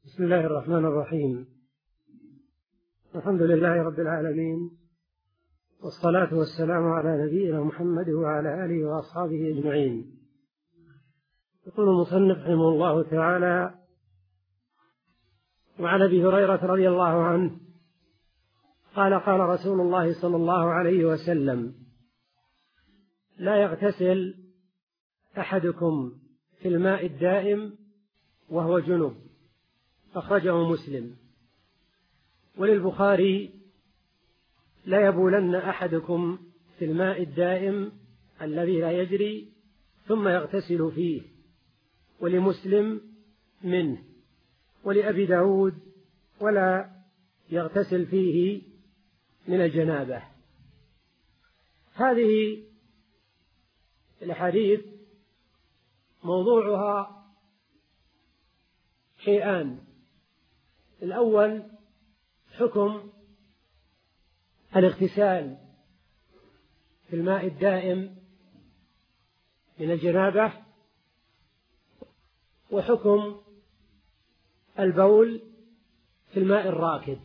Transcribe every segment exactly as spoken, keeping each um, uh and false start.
بسم الله الرحمن الرحيم. الحمد لله رب العالمين، والصلاة والسلام على نبينا محمد وعلى آله وأصحابه أجمعين. يقول المصنف رحمه الله تعالى: وعن أبي هريرة رضي الله عنه قال: قال رسول الله صلى الله عليه وسلم: لا يغتسل أحدكم في الماء الدائم وهو جنب. أخرجه مسلم. وللبخاري: لا يبولن أحدكم في الماء الدائم الذي لا يجري ثم يغتسل فيه. ولمسلم منه. ولأبي داود: ولا يغتسل فيه من الجنابة. هذه الحديث موضوعها شيئان: الأول حكم الاغتسال في الماء الدائم من الجنابة، وحكم البول في الماء الراكد.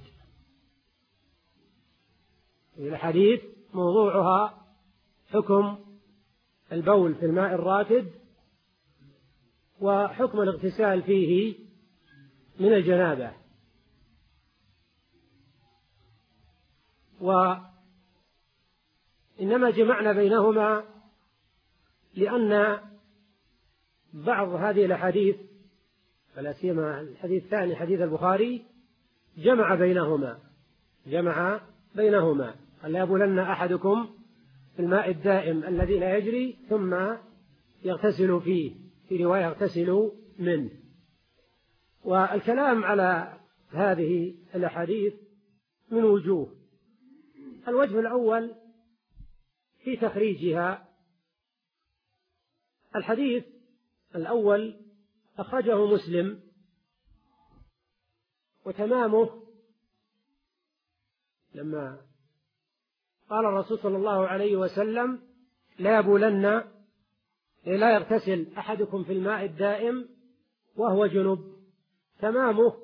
الحديث موضوعها حكم البول في الماء الراكد وحكم الاغتسال فيه من الجنابة. وإنما جمعنا بينهما لأن بعض هذه الأحاديث، فلا سيما الحديث الثاني حديث البخاري، جمع بينهما جمع بينهما ألا يبولن أحدكم في الماء الدائم الذي لا يجري ثم يغتسل فيه، في رواية يغتسل منه. والكلام على هذه الأحاديث من وجوه. الوجه الأول في تخريجها: الحديث الأول أخرجه مسلم، وتمامه لما قال الرسول صلى الله عليه وسلم: لا يبولن لا يغتسل أحدكم في الماء الدائم وهو جنب، تمامه.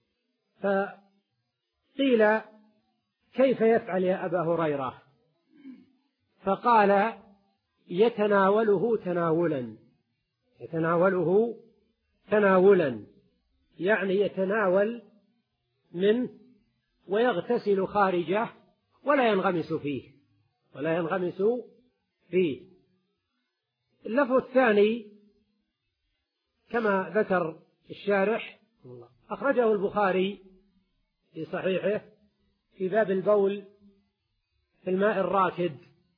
فقيل: كيف يفعل يا أبا هريرة؟ فقال: يتناوله تناولا يتناوله تناولا يعني يتناول منه ويغتسل خارجه ولا ينغمس فيه ولا ينغمس فيه. اللفظ الثاني كما ذكر الشارح أخرجه البخاري في صحيحه في باب البول في الماء الراكد،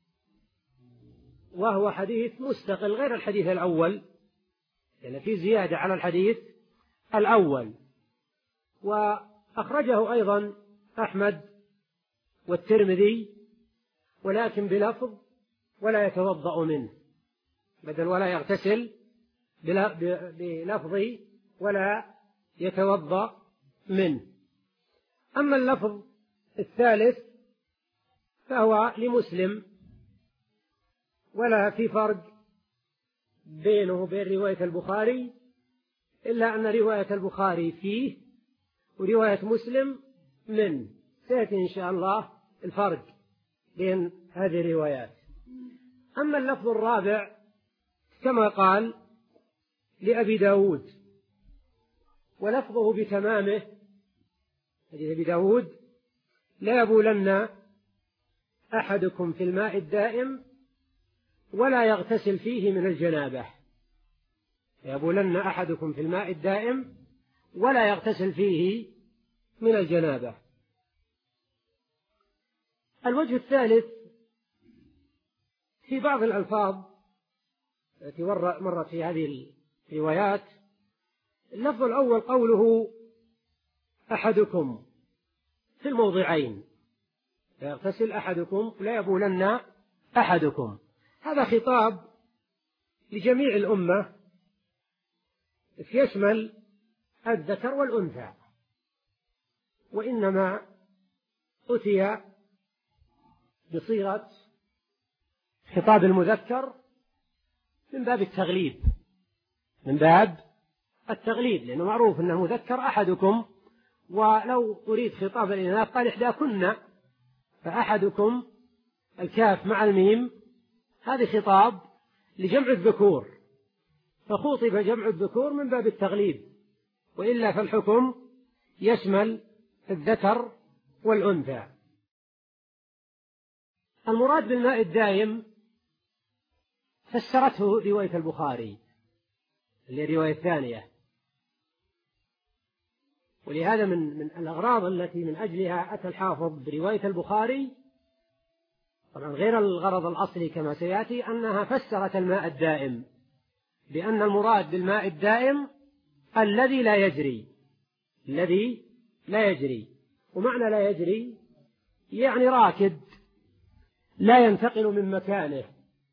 وهو حديث مستقل غير الحديث الأول، لأن يعني في زيادة على الحديث الأول. وأخرجه أيضا أحمد والترمذي، ولكن بلفظ: ولا يتوضأ منه، بدل ولا يغتسل بلفظ ولا يتوضأ منه. أما اللفظ الثالث فهو لمسلم، ولا في فرق بينه وبين رواية البخاري، إلا أن رواية البخاري فيه ورواية مسلم منه. سيأتي إن شاء الله الفرق بين هذه الروايات. أما اللفظ الرابع كما قال لأبي داود، ولفظه بتمامه حديث أبي داود: لا يبولن أحدكم في الماء الدائم ولا يغتسل فيه من الجنابة. يبولن أحدكم في الماء الدائم ولا يغتسل فيه من الجنابة. الوجه الثالث في بعض الألفاظ التي مرت في هذه الروايات. اللفظ الأول قوله أحدكم في الموضعين: لا يغتسل أحدكم لا يبولن أحدكم. هذا خطاب لجميع الأمة يشمل الذكر والأنثى، وإنما أتي بصيغة خطاب المذكر من باب التغليب من باب التغليب، لأنه معروف أنه مذكر أحدكم، ولو أريد خطاب الإناث قال إحداكن، فأحدكم الكاف مع الميم هذه خطاب لجمع الذكور، فخوطب جمع الذكور من باب التغليب، وإلا فالحكم يشمل الذكر والأنثى. المراد بالماء الدائم فسرته رواية البخاري اللي الرواية الثانية، ولهذا من من الأغراض التي من أجلها أتى الحافظ برواية البخاري، طبعا غير الغرض الأصلي كما سيأتي، أنها فسرت الماء الدائم بأن المراد بالماء الدائم الذي لا يجري، الذي لا يجري، ومعنى لا يجري يعني راكد لا ينتقل من مكانه،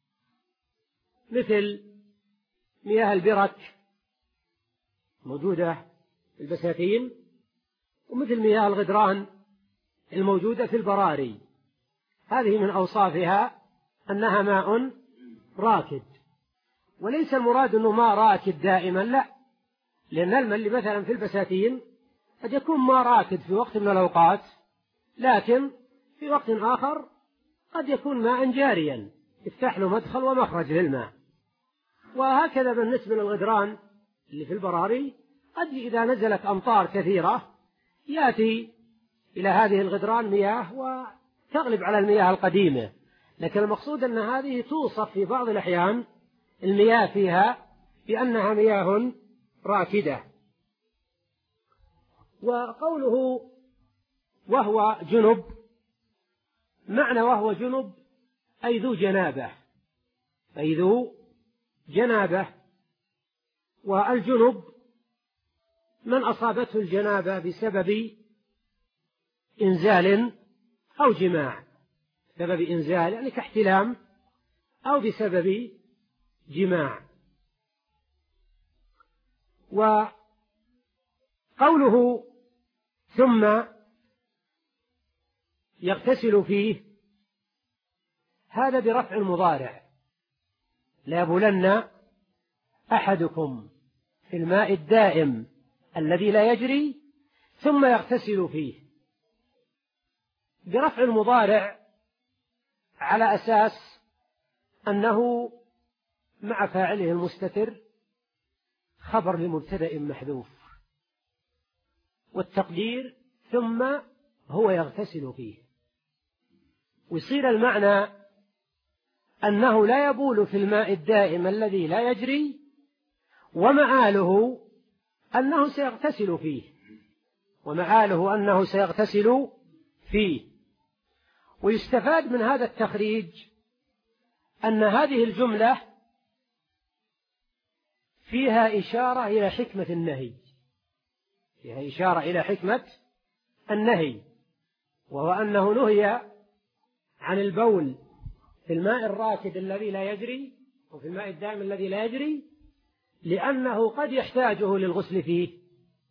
مثل مياه البرك موجودة في البساتين، ومثل مياه الغدران الموجودة في البراري، هذه من أوصافها أنها ماء راكد. وليس المراد أنه ماء راكد دائما، لا، لأن الماء اللي مثلا في البساتين قد يكون ماء راكد في وقت من الأوقات، لكن في وقت آخر قد يكون ماء جاريا يفتح له مدخل ومخرج للماء. وهكذا بالنسبة للغدران اللي في البراري، قد إذا نزلت أمطار كثيرة يأتي إلى هذه الغدران مياه وتغلب على المياه القديمة، لكن المقصود أن هذه توصف في بعض الأحيان المياه فيها بأنها مياه راكدة. وقوله وهو جنب، معنى وهو جنب أي ذو جنابة، أي ذو جنابة. والجنب من أصابته الجنابة بسبب إنزال أو جماع، سبب إنزال يعني كاحتلام، أو بسبب جماع. وقوله ثم يغتسل فيه، هذا برفع المضارع، لا يبولن أحدكم في الماء الدائم الذي لا يجري ثم يغتسل فيه، برفع المضارع على أساس أنه مع فاعله المستتر خبر لمبتدأ محذوف، والتقدير ثم هو يغتسل فيه، ويصير المعنى أنه لا يبول في الماء الدائم الذي لا يجري، ومآله أنه سيغتسل فيه، ومآله أنه سيغتسل فيه. ويستفاد من هذا التخريج أن هذه الجملة فيها إشارة إلى حكمة النهي، فيها إشارة إلى حكمة النهي، وهو أنه نهي عن البول في الماء الراكد الذي لا يجري، وفي الماء الدائم الذي لا يجري، لأنه قد يحتاجه للغسل فيه،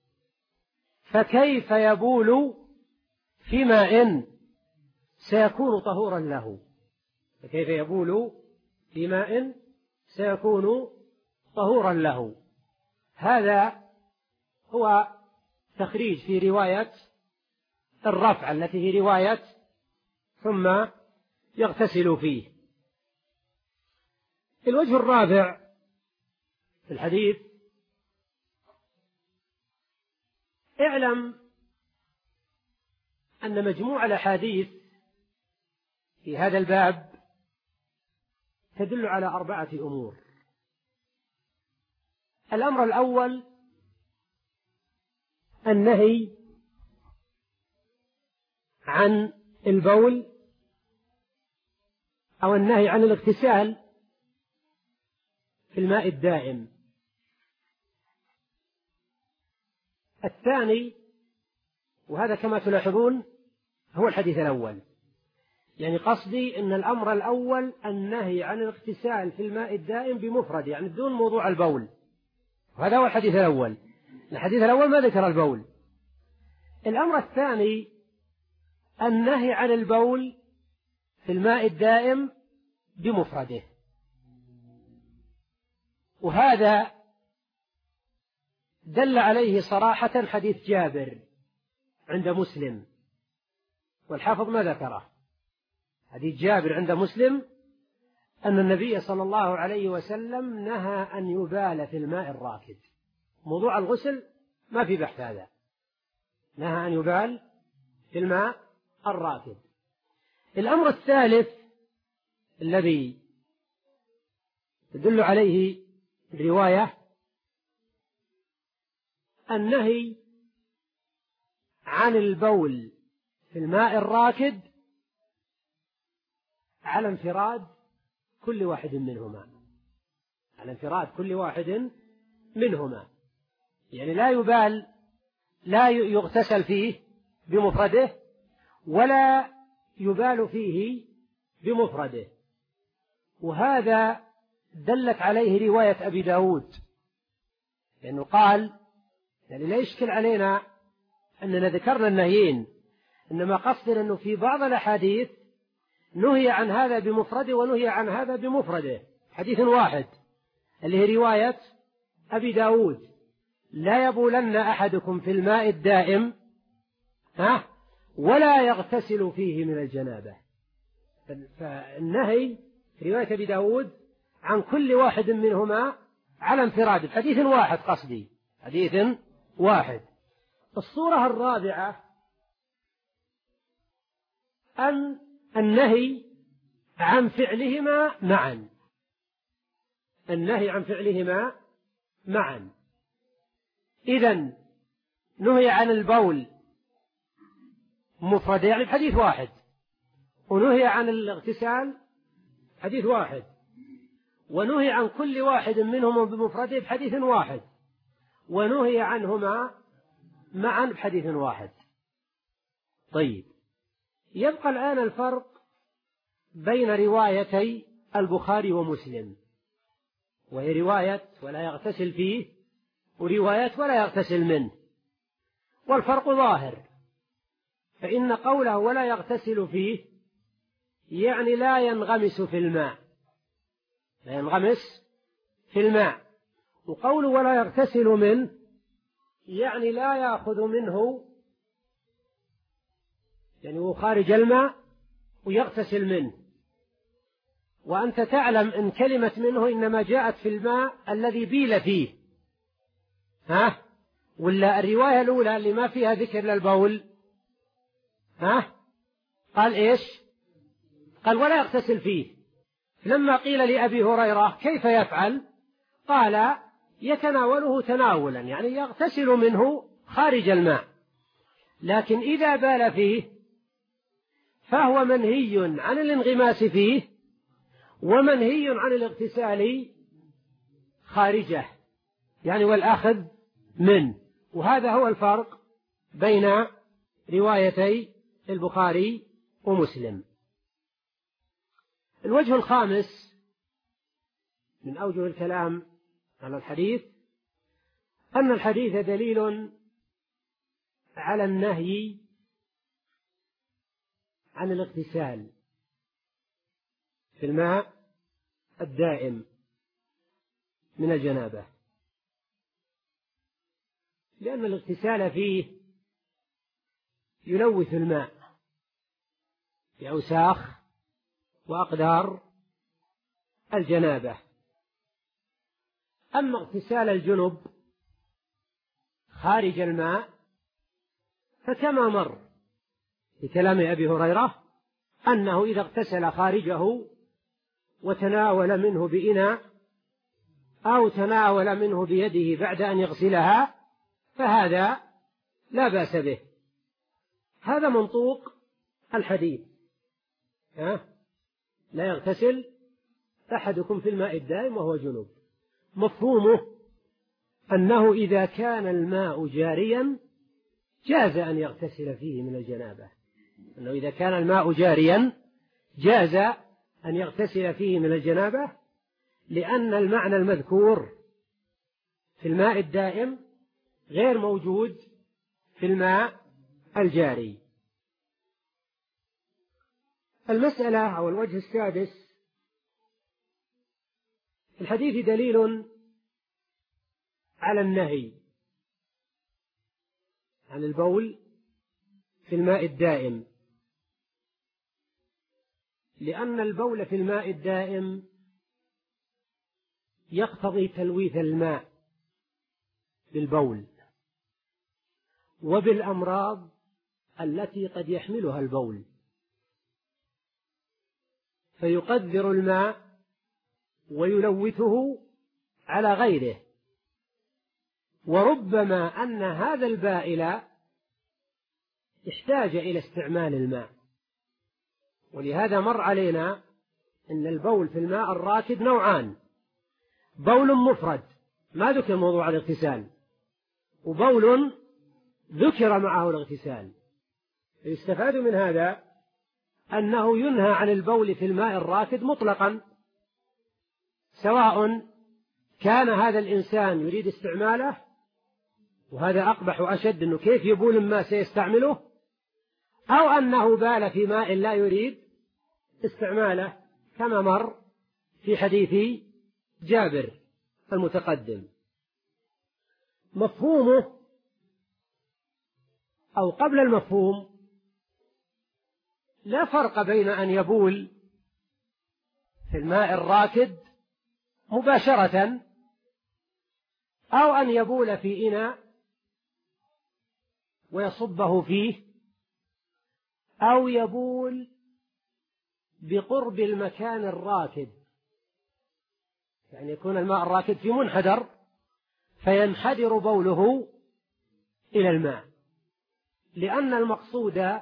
فكيف يبول في ماء سيكون طهورا له، فكيف يبول في ماء سيكون طهورا له. هذا هو تخريج في رواية الرفع التي هي رواية ثم يغتسل فيه. الوجه الرابع في الحديث: اعلم أن مجموع الأحاديث في هذا الباب تدل على أربعة أمور. الأمر الأول النهي عن البول أو النهي عن الاغتسال في الماء الدائم. الثاني، وهذا كما تلاحظون هو الحديث الأول، يعني قصدي أن الأمر الأول النهي عن الاغتسال في الماء الدائم بمفرد، يعني بدون موضوع البول، وهذا هو الحديث الأول. الحديث الأول ما ذكر البول. الأمر الثاني النهي عن البول في الماء الدائم بمفرده، وهذا دل عليه صراحة حديث جابر عند مسلم، والحافظ ما ذكره. حديث جابر عند مسلم أن النبي صلى الله عليه وسلم نهى أن يبال في الماء الراكد. موضوع الغسل ما في بحث، هذا نهى أن يبال في الماء الراكد. الأمر الثالث الذي تدل عليه الرواية النهي عن البول في الماء الراكد على انفراد كل واحد منهما، على انفراد كل واحد منهما، يعني لا يبال، لا يغتسل فيه بمفرده ولا يبال فيه بمفرده. وهذا دلت عليه رواية أبي داود، لأنه قال يعني لا يشكل علينا أننا ذكرنا النهيين، إنما قصدنا أنه في بعض الأحاديث نهي عن هذا بمفرده ونهي عن هذا بمفرده، حديث واحد اللي هي رواية أبي داود: لا يبولن أحدكم في الماء الدائم ها ولا يغتسل فيه من الجنابة. فالنهي في رواية أبي داود عن كل واحد منهما على انفراد، حديث واحد، قصدي حديث واحد. الصورة الرابعة أن النهي عن فعلهما معا، النهي عن فعلهما معا. إذن نهي عن البول مفردا يعني بحديث واحد، ونهي عن الاغتسال حديث واحد، ونهي عن كل واحد منهما بمفرده بحديث واحد، ونهي عنهما معا بحديث واحد. طيب، يبقى الآن الفرق بين روايتي البخاري ومسلم، وهي رواية ولا يغتسل فيه ورواية ولا يغتسل منه، والفرق ظاهر. فإن قوله ولا يغتسل فيه يعني لا ينغمس في الماء، لا ينغمس في الماء، وقوله ولا يغتسل منه يعني لا يأخذ منه، يعني هو خارج الماء ويغتسل منه. وأنت تعلم أن كلمة منه إنما جاءت في الماء الذي بيل فيه، ها؟ ولا الرواية الأولى اللي ما فيها ذكر للبول، ها؟ قال إيش؟ قال ولا يغتسل فيه. لما قيل لأبي هريرة كيف يفعل؟ قال يتناوله تناولا، يعني يغتسل منه خارج الماء، لكن إذا بال فيه فهو منهي عن الانغماس فيه ومنهي عن الاغتسال خارجه، يعني والأخذ منه. وهذا هو الفرق بين روايتي البخاري ومسلم. الوجه الخامس من أوجه الكلام على الحديث أن الحديث دليل على النهي عن الاغتسال في الماء الدائم من الجنابة، لأن الاغتسال فيه يلوث الماء بأوساخ وأقدار الجنابة. أما اغتسال الجنب خارج الماء فكما مر في كلام أبي هريرة أنه إذا اغتسل خارجه وتناول منه بإناء أو تناول منه بيده بعد أن يغسلها فهذا لا بأس به. هذا منطوق الحديث، ها؟ لا يغتسل أحدكم في الماء الدائم وهو جنوب. مفهومه أنه إذا كان الماء جاريا جاز أن يغتسل فيه من الجنابة، أنه إذا كان الماء جاريا جاز أن يغتسل فيه من الجنابة، لأن المعنى المذكور في الماء الدائم غير موجود في الماء الجاري. المسألة أو الوجه السادس: في الحديث دليل على النهي عن البول في الماء الدائم، لأن البول في الماء الدائم يقتضي تلويث الماء بالبول وبالأمراض التي قد يحملها البول، فيقدر الماء ويلوثه على غيره، وربما أن هذا البائل احتاج إلى استعمال الماء. ولهذا مر علينا أن البول في الماء الراكد نوعان: بول مفرد ما ذكر موضوع الاغتسال، وبول ذكر معه الاغتسال. يستفاد من هذا أنه ينهى عن البول في الماء الراكد مطلقا، سواء كان هذا الإنسان يريد استعماله، وهذا أقبح وأشد، أنه كيف يبول الماء سيستعمله، أو أنه بال في ماء لا يريد استعماله، كما مر في حديث جابر المتقدم. مفهومه أو قبل المفهوم، لا فرق بين أن يبول في الماء الراكد مباشرة أو أن يبول في إناء ويصبه فيه، أو يبول بقرب المكان الراكد، يعني يكون الماء الراكد في منحدر فينحدر بوله إلى الماء، لأن المقصود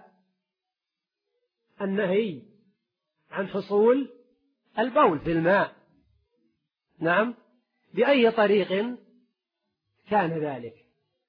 النهي عن حصول البول في الماء، نعم، بأي طريق كان ذلك.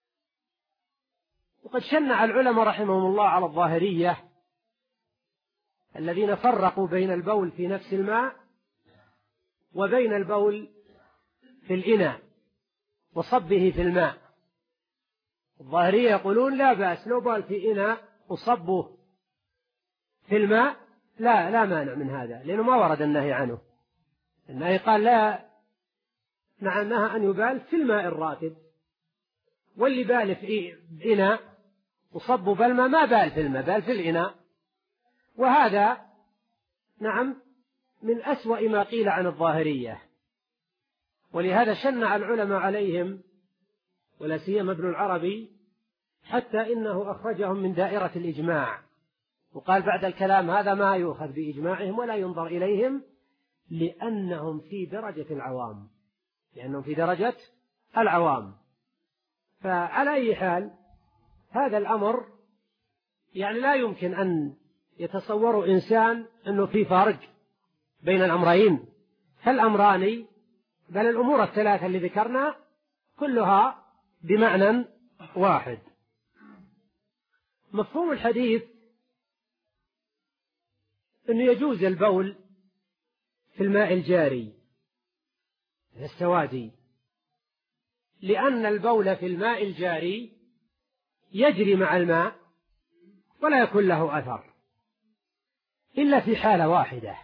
وقد شنع العلماء رحمهم الله على الظاهرية الذين فرقوا بين البول في نفس الماء وبين البول في الإناء وصبه في الماء. الظاهرية يقولون لا بأس لو بال في إناء وصبه في الماء، لا لا مانع من هذا، لأنه ما ورد النهي عنه. النهي قال لا، نعم، نهى أن يبال في الماء الراكد، واللي بال في إناء وصبه بالماء ما بال في الماء، بال في الإناء. وهذا نعم من أسوأ ما قيل عن الظاهرية، ولهذا شنع العلماء عليهم، ولا سيما ابن العربي، حتى إنه أخرجهم من دائرة الإجماع، وقال بعد الكلام هذا ما يؤخذ بإجماعهم ولا ينظر إليهم، لأنهم في درجة العوام، لأنهم في درجة العوام. فعلى أي حال هذا الأمر يعني لا يمكن أن يتصور إنسان أنه في فرق بين الأمرين، فالأمران بل الأمور الثلاثة اللي ذكرنا كلها بمعنى واحد. مفهوم الحديث أنه يجوز البول في الماء الجاري السوادي، لأن البول في الماء الجاري يجري مع الماء ولا يكون له أثر إلا في حالة واحدة،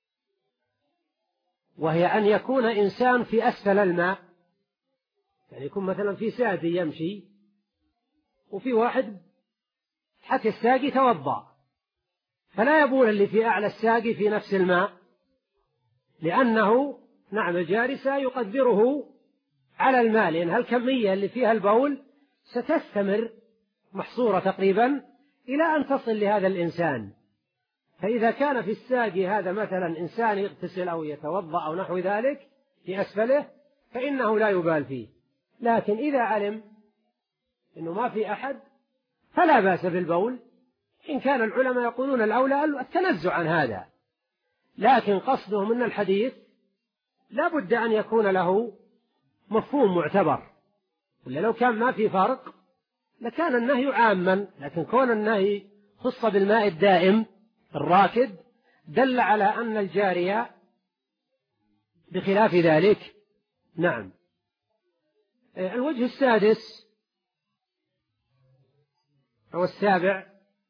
وهي أن يكون إنسان في أسفل الماء، يعني يكون مثلا في سادي يمشي وفي واحد حتى الساقي توضأ، فلا يبول اللي في أعلى الساقي في نفس الماء، لأنه نعم الجاري سيقدره على الماء، لأن هالكمية اللي فيها البول ستستمر محصورة تقريبا إلى أن تصل لهذا الإنسان. فإذا كان في الساقي هذا مثلا إنسان يغتسل أو يتوضأ أو نحو ذلك في أسفله فإنه لا يبال فيه، لكن إذا علم أنه ما في أحد فلا بأس بالبول، إن كان العلماء يقولون الأولى التنزع عن هذا، لكن قصدهم من الحديث لا بد أن يكون له مفهوم معتبر، ولا لو كان ما في فرق لكان النهي عاما، لكن كون النهي خص بالماء الدائم الراكد دل على أن الجارية بخلاف ذلك. نعم. الوجه السادس أو السابع،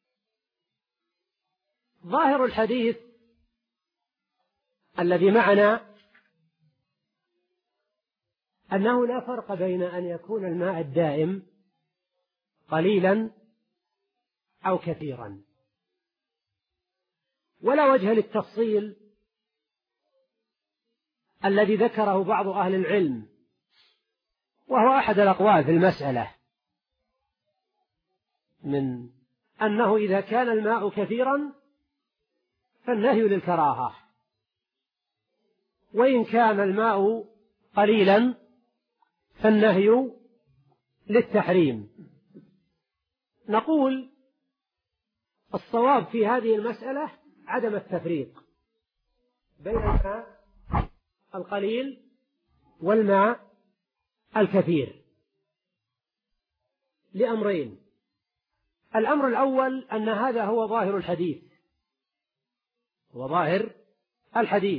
ظاهر الحديث الذي معنا أنه لا فرق بين أن يكون الماء الدائم قليلا أو كثيرا. ولا وجه للتفصيل الذي ذكره بعض أهل العلم، وهو أحد الأقوال في المسألة، من أنه إذا كان الماء كثيرا فالنهي للكراهة، وإن كان الماء قليلا فالنهي للتحريم. نقول الصواب في هذه المسألة عدم التفريق بين الماء القليل والماء الكثير لأمرين. الأمر الأول أن هذا هو ظاهر الحديث، هو ظاهر الحديث،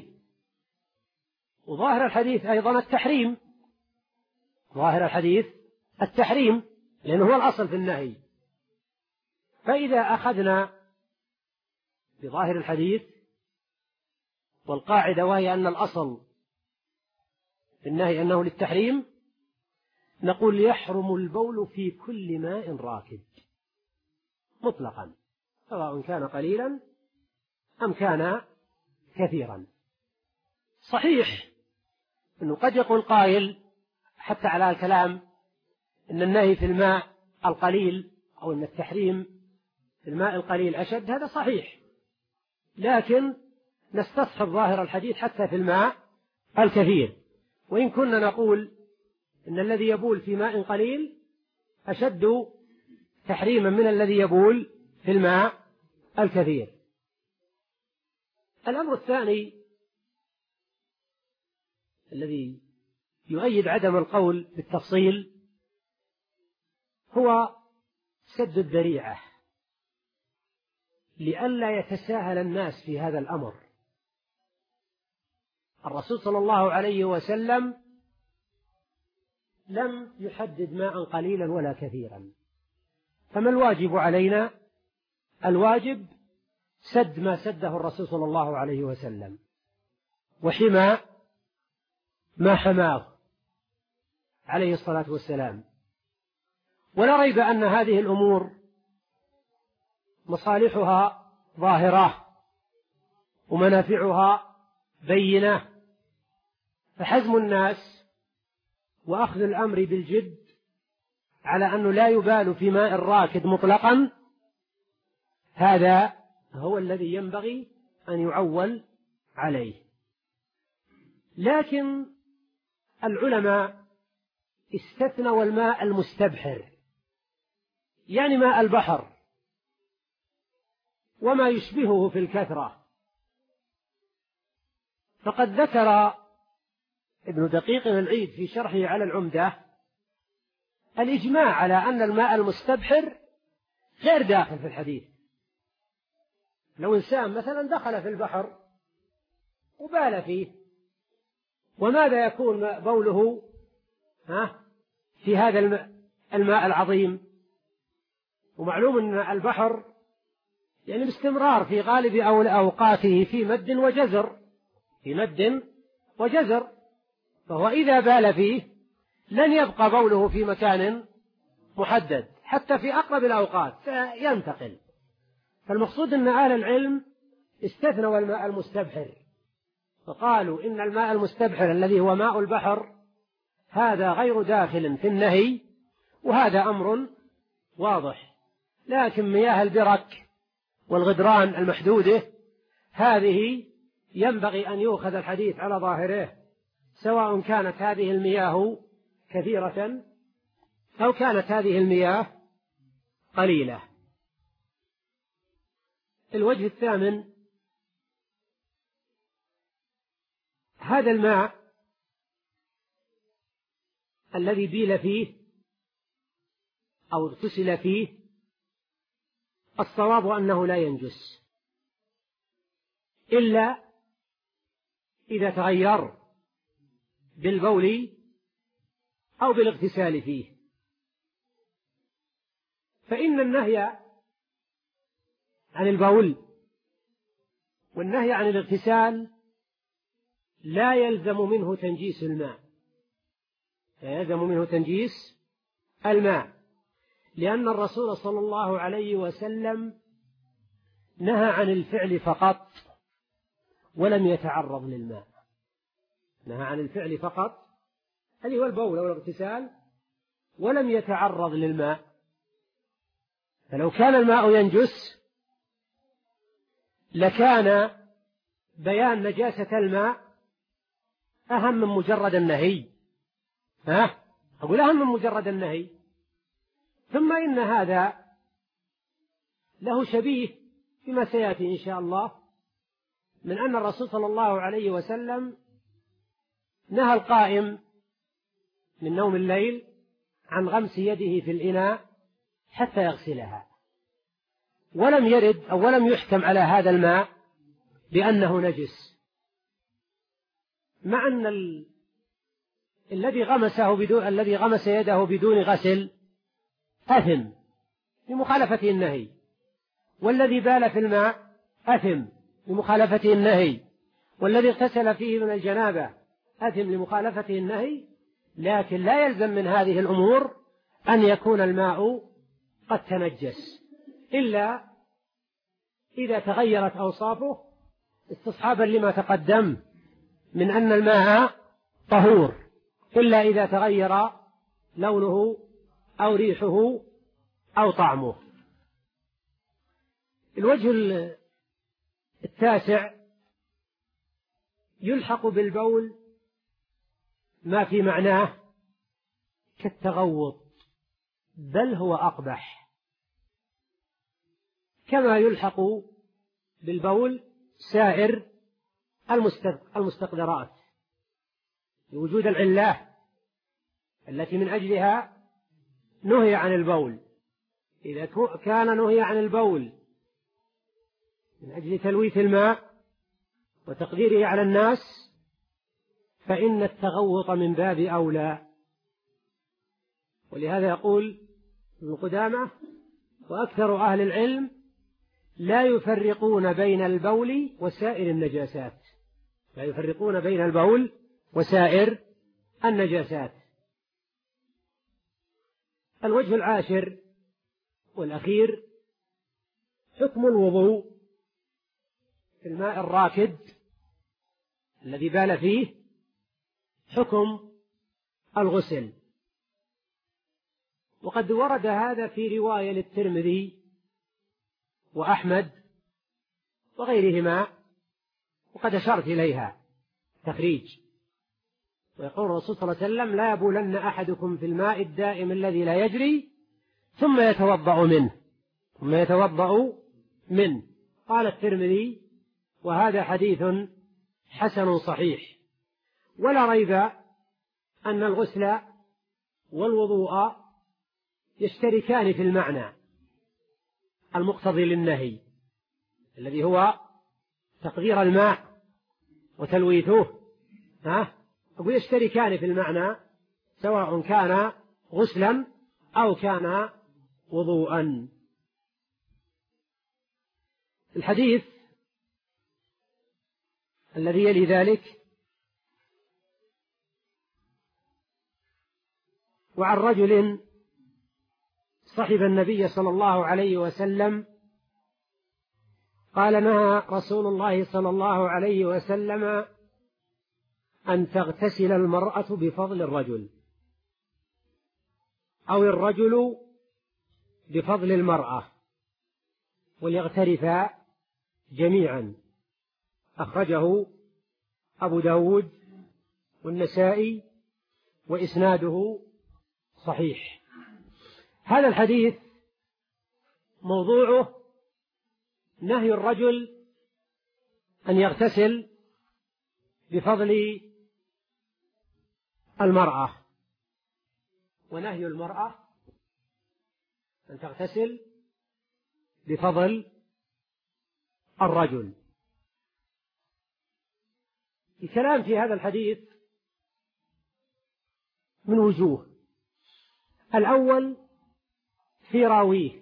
وظاهر الحديث أيضا التحريم، ظاهر الحديث التحريم لأنه هو الأصل في النهي. فإذا أخذنا بظاهر الحديث والقاعدة وهي أن الأصل في النهي أنه للتحريم، نقول يحرم البول في كل ماء راكد مطلقا، سواء كان قليلا أم كان كثيرا. صحيح أنه قد يقول قائل حتى على الكلام أن النهي في الماء القليل أو أن التحريم في الماء القليل أشد، هذا صحيح، لكن نستصحب ظاهر الحديث حتى في الماء الكثير، وإن كنا نقول إن الذي يبول في ماء قليل أشد تحريما من الذي يبول في الماء الكثير. الأمر الثاني الذي يؤيد عدم القول بالتفصيل هو سد الذريعة، لئلا يتساهل الناس في هذا الأمر. الرسول صلى الله عليه وسلم لم يحدد ماء قليلا ولا كثيرا، فما الواجب علينا؟ الواجب سد ما سده الرسول صلى الله عليه وسلم، وحمى ما حماه عليه الصلاة والسلام. ولا ريب أن هذه الأمور مصالحها ظاهرة ومنافعها بينة، فحزم الناس وأخذ الأمر بالجد على أنه لا يبال في ماء الراكد مطلقا، هذا هو الذي ينبغي أن يعول عليه. لكن العلماء استثنوا الماء المستبحر، يعني ماء البحر وما يشبهه في الكثرة. فقد ذكر ابن دقيق العيد في شرحه على العمدة الإجماع على أن الماء المستبحر غير داخل في الحديث. لو إنسان مثلا دخل في البحر وبال فيه، وماذا يكون بوله ها في هذا الماء العظيم؟ ومعلوم أن البحر يعني باستمرار في غالب أوقاته في مد وجزر، في مد وجزر، فهو إذا بال فيه لن يبقى بوله في مكان محدد حتى في أقرب الأوقات سينتقل. فالمقصود أن أهل العلم استثنوا الماء المستبحر، فقالوا إن الماء المستبحر الذي هو ماء البحر هذا غير داخل في النهي، وهذا أمر واضح. لكن مياه البرك والغدران المحدودة هذه ينبغي أن يؤخذ الحديث على ظاهره، سواء كانت هذه المياه كثيرة أو كانت هذه المياه قليلة. الوجه الثامن: هذا الماء الذي بيل فيه أو اغتسل فيه الصواب أنه لا ينجس إلا إذا تغير بالبول أو بالاغتسال فيه، فإن النهي عن البول والنهي عن الاغتسال لا يلزم منه تنجيس الماء، لا يلزم منه تنجيس الماء، لأن الرسول صلى الله عليه وسلم نهى عن الفعل فقط ولم يتعرض للماء. نهى عن الفعل فقط اللي هو البول أو الاغتسال ولم يتعرض للماء. فلو كان الماء ينجس لكان بيان نجاسة الماء أهم من مجرد النهي. ها؟ أقول أهم من مجرد النهي. ثم إن هذا له شبيه بما سيأتي إن شاء الله، من أن الرسول صلى الله عليه وسلم نهى القائم من نوم الليل عن غمس يده في الإناء حتى يغسلها، ولم يرد أو ولم يحكم على هذا الماء بأنه نجس، مع أن ال... الذي غمسه بدون الذي غمس يده بدون غسل أثم لمخالفة النهي، والذي بال في الماء أثم لمخالفة النهي، والذي اغتسل فيه من الجنابة أثم لمخالفة النهي. لكن لا يلزم من هذه الأمور أن يكون الماء قد تنجس إلا إذا تغيرت أوصافه استصحابا لما تقدم من أن الماء طهور، إلا إذا تغير لونه أو ريحه أو طعمه. الوجه التاسع: يلحق بالبول ما في معناه كالتغوط، بل هو أقبح، كما يلحق بالبول سائر المستقدرات لوجود العلة التي من أجلها نهي عن البول. إذا كان نهي عن البول من أجل تلويث الماء وتقديره على الناس فإن التغوط من باب أولى. ولهذا يقول ابن قدامة: وأكثر أهل العلم لا يفرقون بين البول وسائر النجاسات. لا يفرقون بين البول وسائر النجاسات. الوجه العاشر والأخير: حكم الوضوء في الماء الراكد الذي بال فيه حكم الغسل. وقد ورد هذا في رواية للترمذي وأحمد وغيرهما، وقد أشرت إليها تخريج. ويقول الرسول صلى الله عليه وسلم: لا يبولن أحدكم في الماء الدائم الذي لا يجري ثم يتوضأ منه ثم يتوضأ منه. قال الترمذي: وهذا حديث حسن صحيح. ولا ريب أن الغسل والوضوء يشتركان في المعنى المقتضي للنهي الذي هو تقدير الماء وتلويثه. ها؟ ويشتركان في المعنى سواء كان غسلا أو كان وضوءا. الحديث الذي يلي ذلك: وعن رجل صحب النبي صلى الله عليه وسلم قال: نهى رسول الله صلى الله عليه وسلم أن تغتسل المرأة بفضل الرجل أو الرجل بفضل المرأة وليغترفا جميعا. أخرجه أبو داود والنسائي وإسناده صحيح. هذا الحديث موضوعه نهي الرجل أن يغتسل بفضل المرأة، ونهي المرأة أن تغتسل بفضل الرجل. الكلام في هذا الحديث من وجوه: الأول في راويه.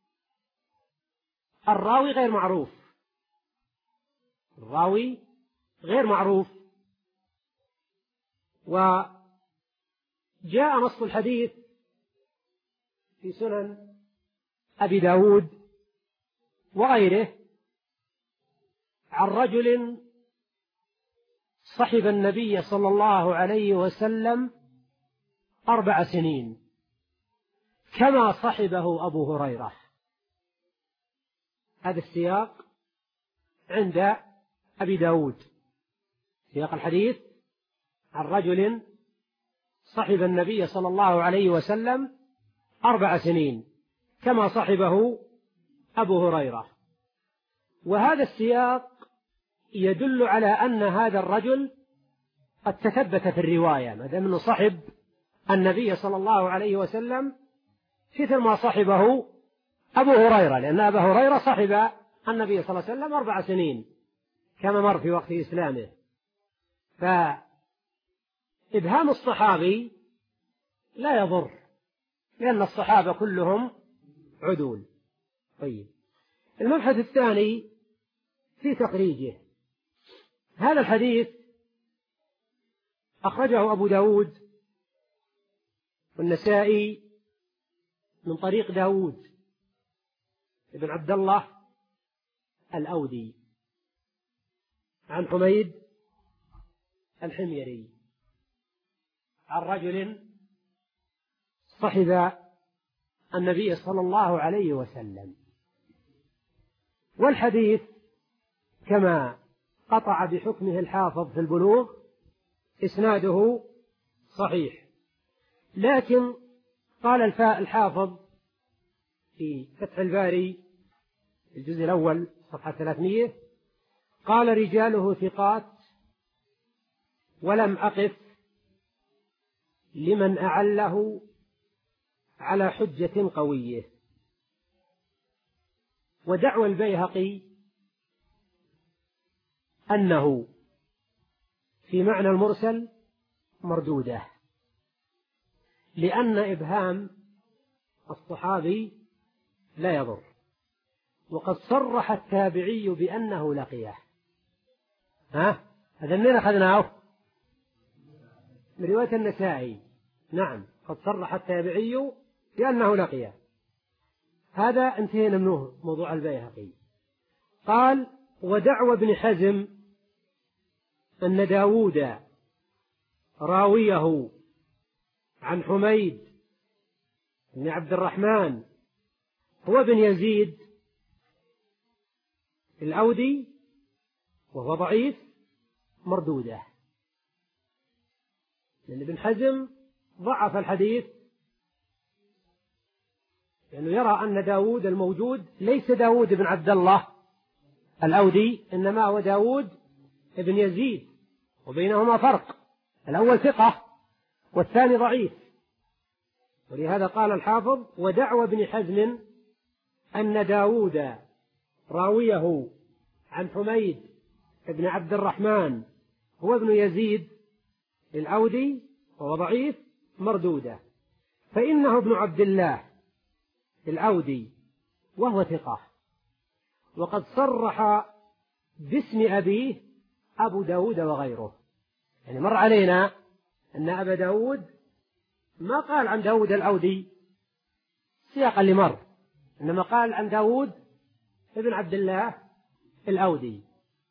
الراوي غير معروف الراوي غير معروف وجاء نص الحديث في سنن أبي داود وغيره عن رجل صحب النبي صلى الله عليه وسلم أربع سنين كما صحبه أبو هريرة. هذا السياق عند أبي داود، سياق الحديث عن رجل صحب النبي صلى الله عليه وسلم أربع سنين كما صحبه أبو هريرة. وهذا السياق يدل على أن هذا الرجل قد تثبت في الرواية، ما دام أنه صحب النبي صلى الله عليه وسلم مثل ما صحبه أبو هريرة، لأن أبا هريرة صحب النبي صلى الله عليه وسلم أربع سنين كما مر في وقت إسلامه. فإبهام الصحابي لا يضر، لأن الصحابة كلهم عدول. طيب، المبحث الثاني في تخريجه. هذا الحديث أخرجه أبو داود والنسائي من طريق داود ابن عبد الله الأودي عن حميد الحميري عن رجل صحب النبي صلى الله عليه وسلم. والحديث كما قطع بحكمه الحافظ في البلوغ إسناده صحيح، لكن قال الحافظ في فتح الباري الجزء الأول صفحة ثلاثمائة قال رجاله ثقات ولم أقف لمن أعله على حجة قوية. ودعوى البيهقي أنه في معنى المرسل مردودة، لأن إبهام الصحابي لا يضر، وقد صرح التابعي بأنه لقيه. ها هذا منين أخذناه؟ من رواية النسائي. نعم، قد صرح التابعي بأنه لقيه. هذا انتهينا منه موضوع البيهقي. قال: ودعوى ابن حزم أن داود راويه عن حميد بن عبد الرحمن هو ابن يزيد الأودي وهو ضعيف مردودة، لأن ابن حزم ضعف الحديث لأنه يعني يرى أن داود الموجود ليس داود بن عبد الله الأودي، إنما هو داود ابن يزيد، وبينهما فرق، الأول ثقة والثاني ضعيف. ولهذا قال الحافظ: ودعوى ابن حزم أن داود راويه عن حميد بن عبد الرحمن هو ابن يزيد الأودي وهو ضعيف مردودة، فإنه ابن عبد الله الأودي وهو ثقة، وقد صرح باسم أبيه أبو داود وغيره. يعني مر علينا أن أبا داود ما قال عن داود الأودي سياق اللي مر، إنما قال عن داود ابن عبد الله الأودي.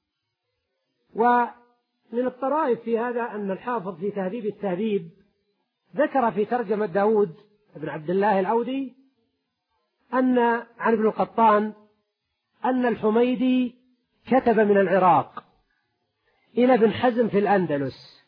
ومن الطرائف في هذا أن الحافظ في تهذيب التهذيب ذكر في ترجمة داود ابن عبد الله الأودي أن عن ابن القطان أن الحميدي كتب من العراق إلى ابن حزم في الأندلس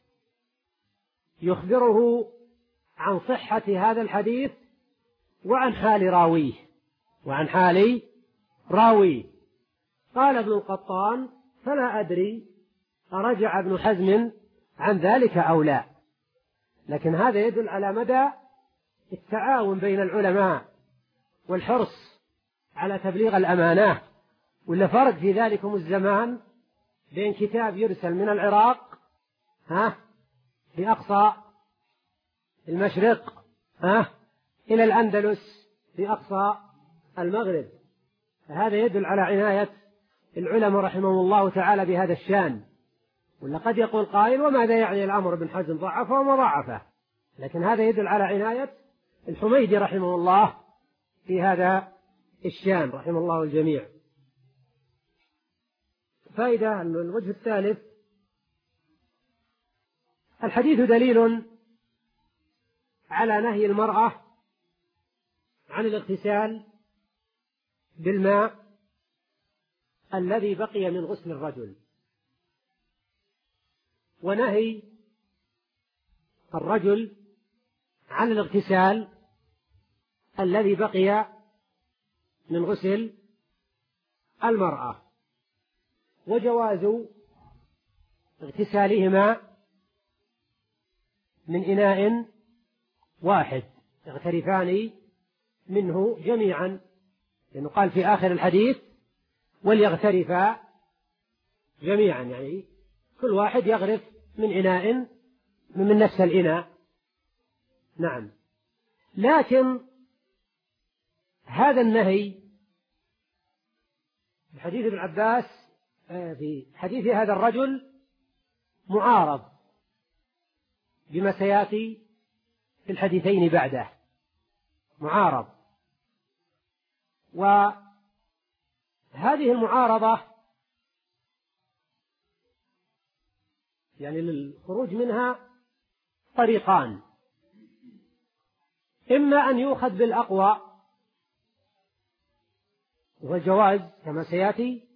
يخبره عن صحة هذا الحديث وعن حال راويه وعن حال راويه. قال ابن القطان: فلا أدري أرجع ابن حزم عن ذلك أو لا، لكن هذا يدل على مدى التعاون بين العلماء والحرص على تبليغ الأمانة. ولا فرق في ذلكم الزمان بين كتاب يرسل من العراق ها في أقصى المشرق ها إلى الأندلس في أقصى المغرب، فهذا يدل على عناية العلماء رحمهم الله تعالى بهذا الشان. ولا قد يقول قائل: وماذا يعني الأمر بن حزم ضعفه وما ضعفه؟ لكن هذا يدل على عناية الحميدي رحمه الله في هذا الشان رحمه الله الجميع. فائدة الوجه الثالث: الحديث دليل على نهي المرأة عن الاغتسال بالماء الذي بقي من غسل الرجل، ونهي الرجل عن الاغتسال الذي بقي من غسل المرأة، وجواز اغتسالهما من إناء واحد يغترفان منه جميعا، لأنه قال في آخر الحديث: وليغترفا جميعا، يعني كل واحد يغرف من إناء من نفس الإناء. نعم. لكن هذا النهي في حديث ابن عباس في حديث هذا الرجل معارض بما سيأتي في الحديثين بعده، معارض. وهذه المعارضة يعني للخروج منها طريقان: إما أن يؤخذ بالأقوى وهو الجواز كما سيأتي،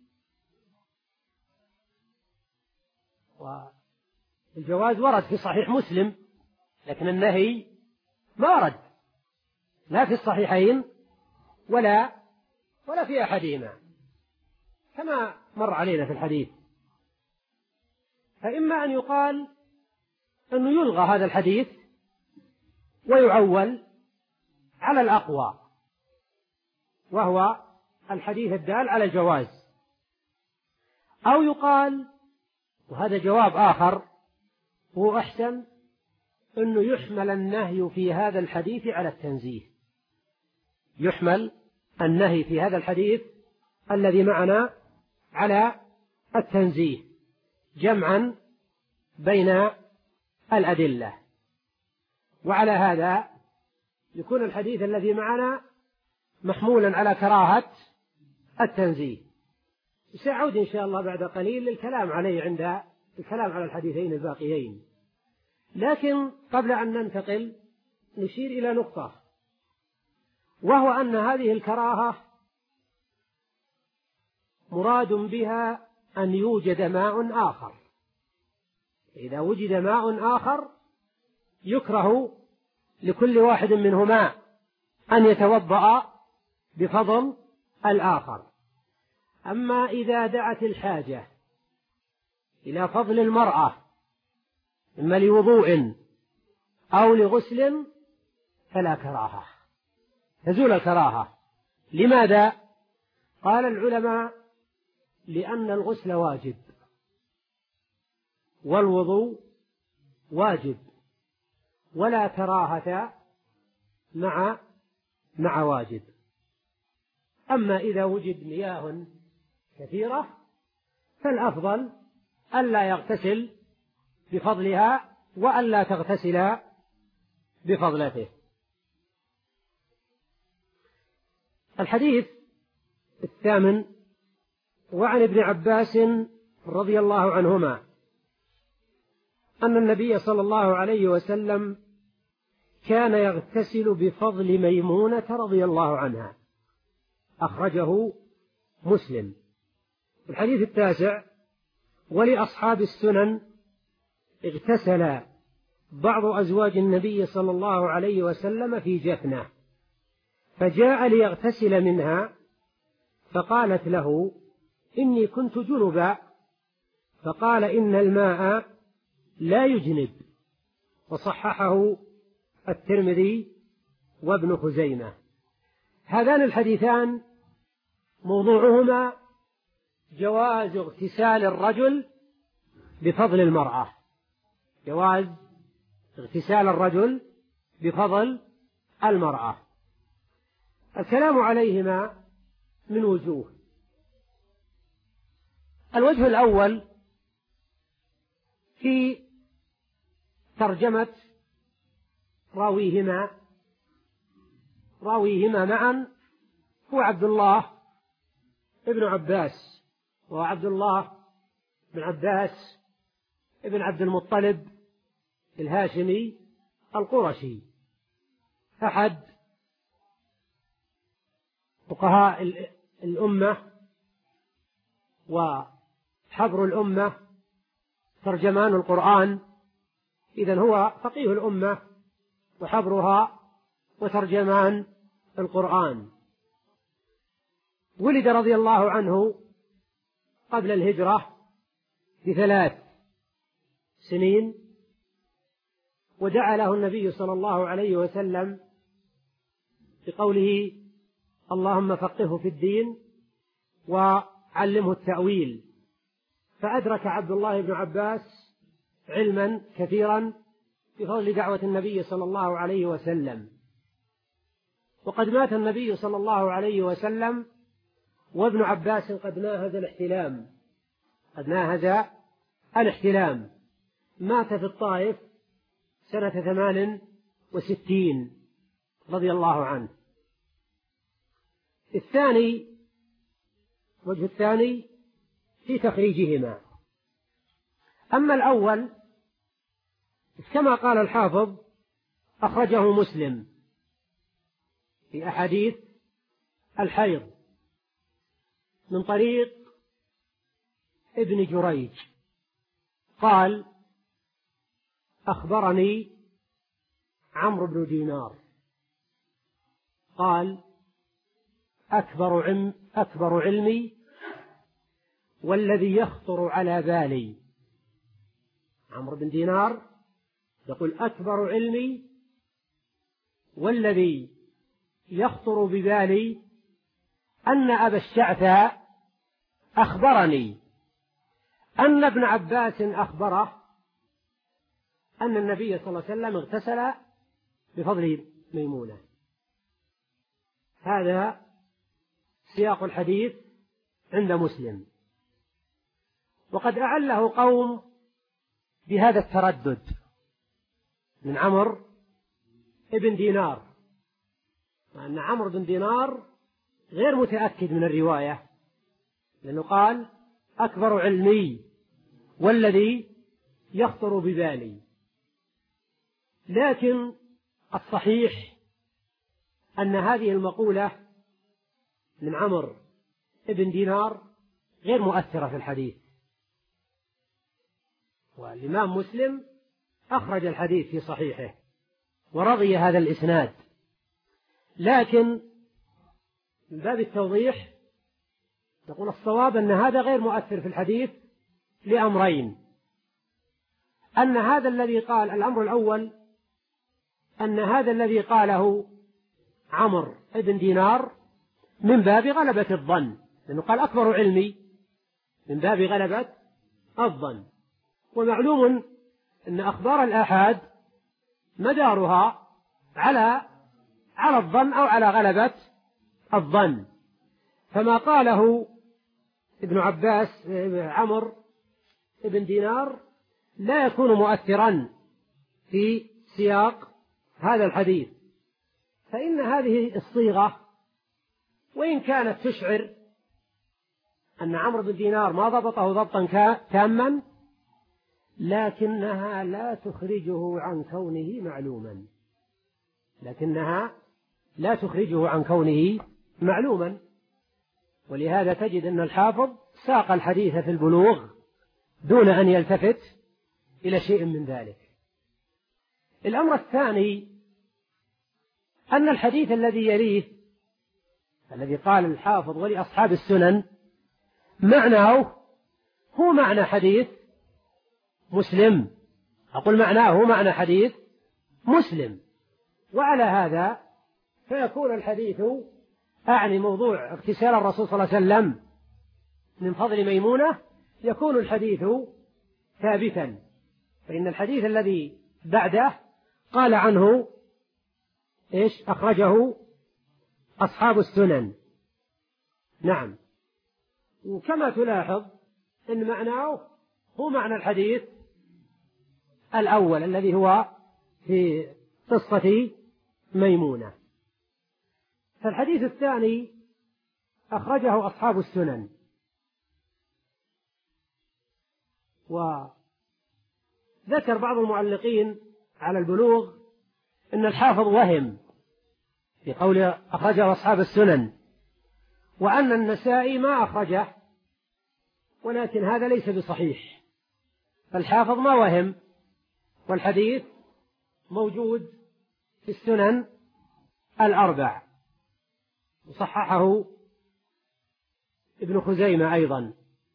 والجواز ورد في صحيح مسلم، لكن النهي ما ورد لا في الصحيحين ولا ولا في أحدهما كما مر علينا في الحديث. فإما أن يقال أنه يلغى هذا الحديث ويعول على الأقوى وهو الحديث الدال على الجواز، أو يقال، وهذا جواب آخر هو أحسن، أنه يحمل النهي في هذا الحديث على التنزيه، يحمل النهي في هذا الحديث الذي معنا على التنزيه، جمعا بين الأدلة. وعلى هذا يكون الحديث الذي معنا محمولا على كراهة التنزيه. سأعود إن شاء الله بعد قليل للكلام عليه عند الكلام على الحديثين الباقيين، لكن قبل أن ننتقل نشير إلى نقطة، وهو أن هذه الكراهة مراد بها أن يوجد ماء آخر. إذا وجد ماء آخر يكره لكل واحد منهما أن يتوضأ بفضل الآخر. أما إذا دعت الحاجة إلى فضل المرأة إما لوضوء أو لغسل فلا كراهة، تزول الكراهة. لماذا؟ قال العلماء: لأن الغسل واجب والوضوء واجب، ولا كراهة مع مع واجب. أما إذا وجد مياه كثيرة فالأفضل ألا يغتسل بفضلها وألا تغتسل بفضلته. الحديث الثامن: وعن ابن عباس رضي الله عنهما أن النبي صلى الله عليه وسلم كان يغتسل بفضل ميمونة رضي الله عنها، أخرجه مسلم. الحديث التاسع: ولأصحاب السنن اغتسل بعض أزواج النبي صلى الله عليه وسلم في جفنة، فجاء ليغتسل منها فقالت له: إني كنت جنبا، فقال: إن الماء لا يجنب. وصححه الترمذي وابن خزيمة. هذان الحديثان موضوعهما جواز اغتسال الرجل بفضل المرأة، جواز اغتسال الرجل بفضل المرأة. الكلام عليهما من وجوه: الوجه الأول في ترجمة راويهما راويهما معا هو عبد الله ابن عباس، وعبد الله بن عباس ابن عبد المطلب الهاشمي القرشي، أحد فقهاء الأمة وحبر الأمة، ترجمان القرآن، إذن هو فقيه الأمة وحبرها وترجمان القرآن. ولد رضي الله عنه قبل الهجرة بثلاث سنين، ودعا له النبي صلى الله عليه وسلم بقوله: اللهم فقهه في الدين وعلمه التأويل. فأدرك عبد الله بن عباس علما كثيرا بفضل دعوة النبي صلى الله عليه وسلم. وقد مات النبي صلى الله عليه وسلم وابن عباس قد ناهز الاحتلام قد ناهز الاحتلام مات في الطائف سنة ثمان وستين رضي الله عنه. الثاني الوجه الثاني في تخريجهما. أما الأول كما قال الحافظ أخرجه مسلم في أحاديث الحيض من طريق ابن جريج قال: أخبرني عمرو بن دينار قال: أكبر, علم أكبر علمي والذي يخطر على بالي. عمرو بن دينار يقول: أكبر علمي والذي يخطر ببالي أن أبا الشعثاء أخبرني أن ابن عباس أخبره أن النبي صلى الله عليه وسلم اغتسل بفضل ميمونة. هذا سياق الحديث عند مسلم. وقد أعله قوم بهذا التردد من عمرو بن دينار، وأن عمرو بن دينار غير متأكد من الرواية، لأنه قال: أكبر علمي والذي يخطر ببالي. لكن الصحيح أن هذه المقولة من عمرو بن دينار غير مؤثرة في الحديث، والإمام مسلم أخرج الحديث في صحيحه ورضي هذا الإسناد. لكن من باب التوضيح نقول الصواب أن هذا غير مؤثر في الحديث لأمرين: أن هذا الذي قال الأمر الأول أن هذا الذي قاله عمرو بن دينار من باب غلبة الظن، لأنه قال: أكبر علمي، من باب غلبة الظن. ومعلوم أن أخبار الآحاد مدارها على على الظن أو على غلبة الظن. فما قاله ابن عباس عمرو بن دينار لا يكون مؤثرا في سياق هذا الحديث، فإن هذه الصيغة وإن كانت تشعر أن عمرو بن دينار ما ضبطه ضبطا تاما، لكنها لا تخرجه عن كونه معلوما لكنها لا تخرجه عن كونه معلوما ولهذا تجد أن الحافظ ساق الحديث في البلوغ دون أن يلتفت إلى شيء من ذلك. الأمر الثاني أن الحديث الذي يليه الذي قال الحافظ ولأصحاب السنن معناه هو معنى حديث مسلم. أقول معناه هو معنى حديث مسلم. وعلى هذا فيكون الحديث أعني موضوع اغتسال الرسول صلى الله عليه وسلم من فضل ميمونة، يكون الحديث ثابتا، فإن الحديث الذي بعده قال عنه إيش؟ أخرجه أصحاب السنن. نعم. وكما تلاحظ أن معناه هو معنى الحديث الأول الذي هو في قصة ميمونة. فالحديث الثاني أخرجه أصحاب السنن. وذكر بعض المعلقين على البلوغ أن الحافظ وهم في قول أخرجه أصحاب السنن، وأن النسائي ما أخرجه، ولكن هذا ليس بصحيح، فالحافظ ما وهم، والحديث موجود في السنن الأربع، وصححه ابن خزيمة أيضا.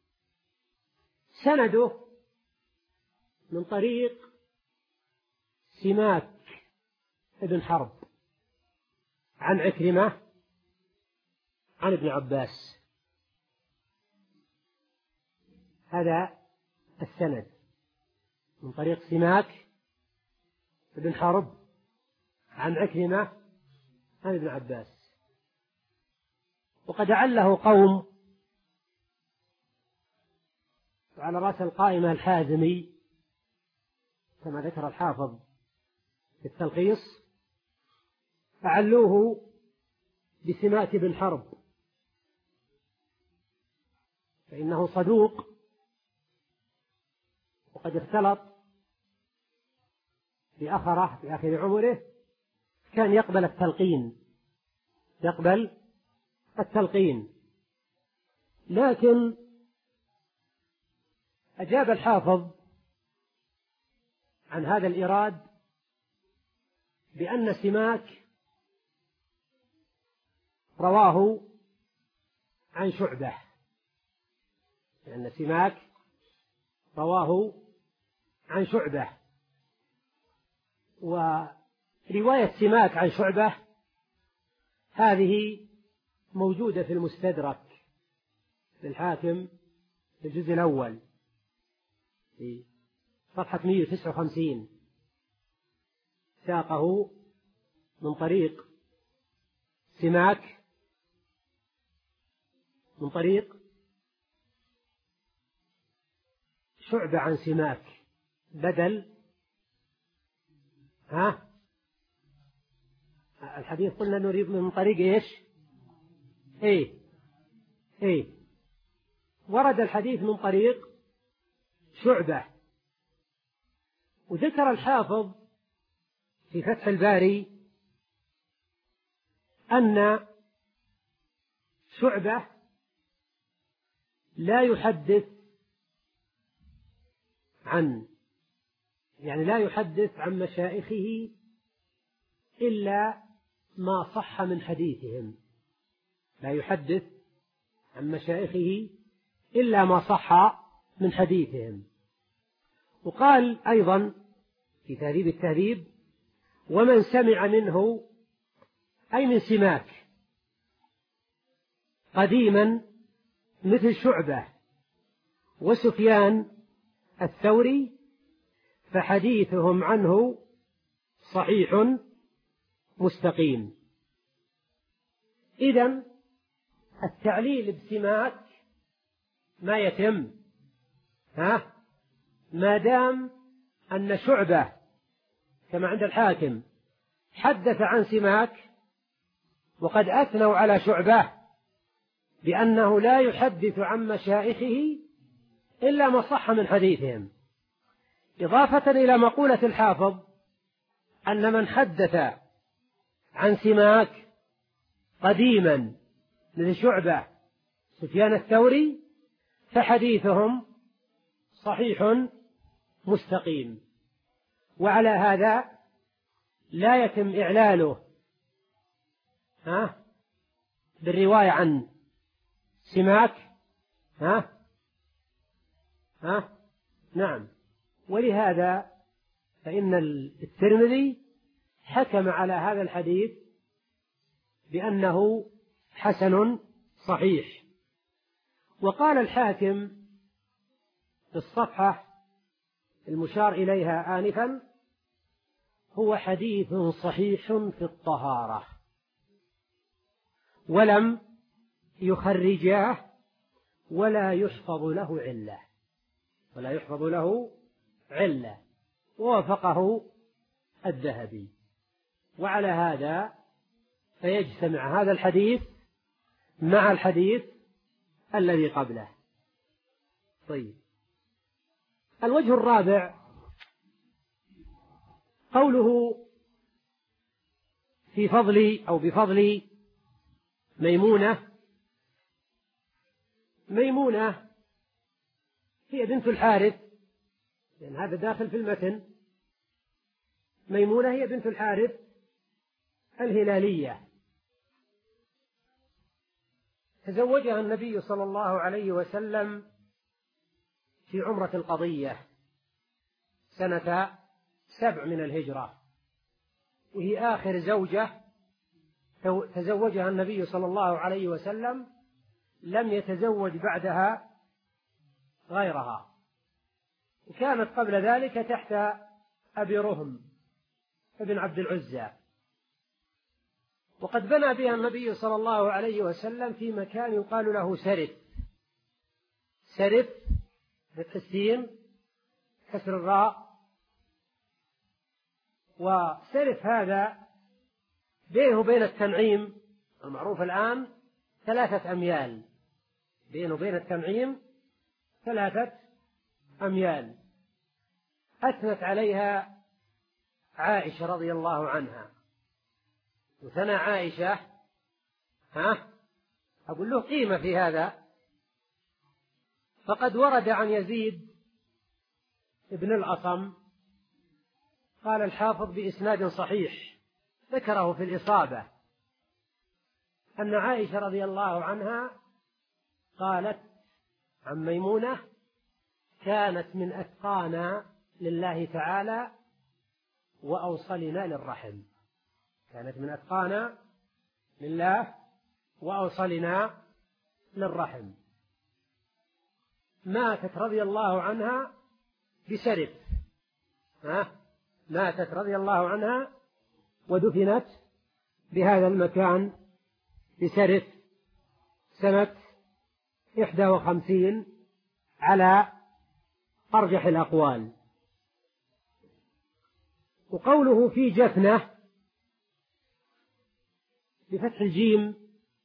سنده من طريق سماك ابن حرب عن عكرمة عن ابن عباس، هذا السند من طريق سماك ابن حرب عن عكرمة عن ابن عباس. وقد عله قوم على رأس القائمة الحازمي كما ذكر الحافظ في التلخيص، فعلوه بسماك بن حرب، فإنه صدوق وقد اختلط في آخره في آخر عمره، كان يقبل التلقين يقبل التلقين لكن أجاب الحافظ عن هذا الإيراد بأن سماك رواه عن شعبة، لأن سماك رواه عن شعبة، ورواية سماك عن شعبة هذه موجودة في المستدرك للحاكم في الجزء الأول في صفحة مئة وتسعة وخمسين، ساقه من طريق سماك من طريق شعبة عن سماك، بدل ها الحديث قلنا نريد من طريق ايش؟ ايه ايه ورد الحديث من طريق شعبة. وذكر الحافظ في فتح الباري أن شعبة لا يحدث عن يعني لا يحدث عن مشايخه إلا ما صح من حديثهم، لا يحدث عن مشايخه إلا ما صح من حديثهم. وقال أيضا في تهذيب التهذيب: ومن سمع منه أي من سماك قديما مثل شعبة وسفيان الثوري فحديثهم عنه صحيح مستقيم. إذن التعليل بسماك ما يتم ها ما دام أن شعبة كما عند الحاكم حدث عن سماك، وقد أثنوا على شعبة بأنه لا يحدث عن مشايخه إلا ما صح من حديثهم، إضافة إلى مقولة الحافظ أن من حدث عن سماك قديما مثل شعبة سفيان الثوري فحديثهم صحيح مستقيم. وعلى هذا لا يتم إعلاله ها بالرواية عن سماك ها ها نعم. ولهذا فإن الترمذي حكم على هذا الحديث بأنه حسن صحيح. وقال الحاكم في الصفحة المشار إليها آنفا: هو حديث صحيح في الطهارة، ولم يخرجاه ولا يحفظ له علة ولا يحفظ له علة ووافقه الذهبي. وعلى هذا فيجتمع هذا الحديث مع الحديث الذي قبله. طيب، الوجه الرابع قوله في فضل أو بفضل ميمونة. ميمونة هي بنت الحارث، لأن هذا داخل في المتن. ميمونة هي بنت الحارث الهلالية، تزوجها النبي صلى الله عليه وسلم في عمرة القضية سنة سبع من الهجرة، وهي آخر زوجة تزوجها النبي صلى الله عليه وسلم، لم يتزوج بعدها غيرها، وكانت قبل ذلك تحت أبي رهم ابن عبد العزى. وقد بنى بها النبي صلى الله عليه وسلم في مكان يقال له سرف. سرف فتح السين كسر الراء. وسرف هذا بينه وبين التنعيم المعروف الآن ثلاثة أميال، بينه وبين التنعيم ثلاثة أميال. أثنت عليها عائشة رضي الله عنها، وثنى عائشة ها أقول له قيمة في هذا. فقد ورد عن يزيد ابن الأصم قال الحافظ بإسناد صحيح ذكره في الإصابة أن عائشة رضي الله عنها قالت عن ميمونة: كانت من أتقانا لله تعالى وأوصلنا للرحم. كانت من أتقانا لله وأوصلنا للرحم. ماتت رضي الله عنها بسرف، ها ماتت رضي الله عنها ودفنت بهذا المكان بسرف سنة إحدى وخمسين على أرجح الأقوال. وقوله في جفنة بفتح الجيم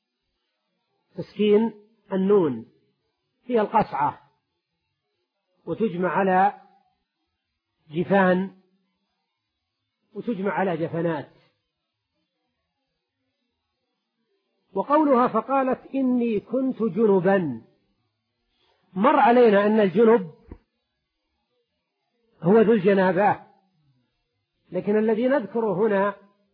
تسكين النون، هي القصعة، وتجمع على جفان وتجمع على جفنات. وقولها فقالت إني كنت جنبا، مر علينا أن الجنب هو ذو الجنابة، لكن الذي نذكره هنا